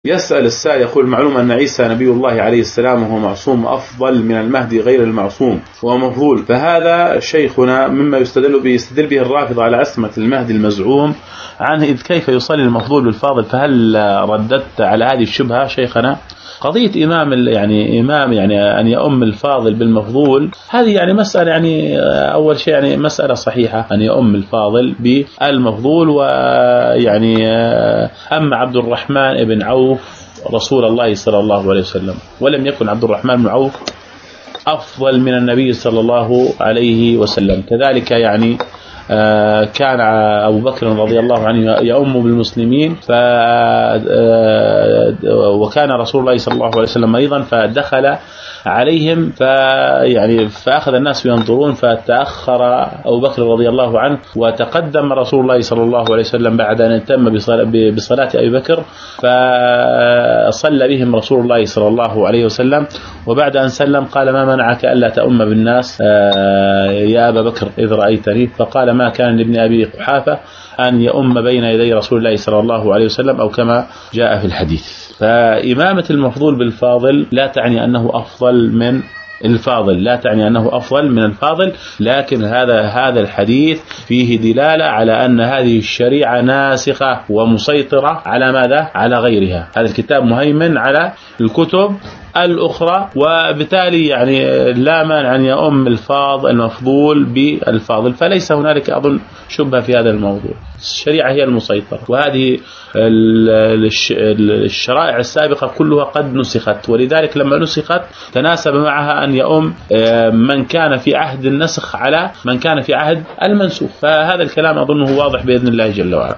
يسأل السائل يقول: معلوم أن عيسى نبي الله عليه السلام وهو معصوم أفضل من المهدي غير المعصوم ومفضول، فهذا شيخنا مما يستدل به الرافضة على عصمة المهدي المزعوم عنه، إذ كيف يصلي المفضول بالفاضل؟ فهل رددت على هذه الشبهة شيخنا؟ قضية إمام يعني أن يؤم الفاضل بالمفضول، هذه يعني مسألة، يعني أول شيء يعني مسألة صحيحة أن يؤم الفاضل بالمفضول. ويعني أما عبد الرحمن بن عوف رسول الله صلى الله عليه وسلم، ولم يكن عبد الرحمن بن عوف أفضل من النبي صلى الله عليه وسلم. كذلك يعني كان أبو بكر رضي الله عنه يؤم بالمسلمين، وكان رسول الله صلى الله عليه وسلم أيضا، فدخل عليهم فأخذ الناس ينظرون، فتأخر أبو بكر رضي الله عنه وتقدم رسول الله صلى الله عليه وسلم بعد أن تم بصلاة أبي بكر، فصلى بهم رسول الله صلى الله عليه وسلم، وبعد أن سلم قال: ما منعك ألا تؤم بالناس يا أبا بكر إذ رأيتني؟ فقال: ما كان لابن أبي قحافة أن يؤم بين يدي رسول الله صلى الله عليه وسلم، أو كما جاء في الحديث. فإمامة المفضول بالفاضل لا تعني أنه أفضل من الفاضل، لا تعني أنه أفضل من الفاضل، لكن هذا الحديث فيه دلالة على أن هذه الشريعة ناسخة ومسيطرة على ماذا؟ على غيرها. هذا الكتاب مهيمن على الكتب الأخرى، وبالتالي يعني لا مانع أن يؤم المفضول بالفاضل، فليس هنالك أظن شبهة في هذا الموضوع. الشريعة هي المسيطرة، وهذه الشرائع السابقة كلها قد نسخت، ولذلك لما نسخت تناسب معها أن يؤم من كان في عهد النسخ على من كان في عهد المنسوخ. فهذا الكلام أظنه واضح بإذن الله جل وعلا.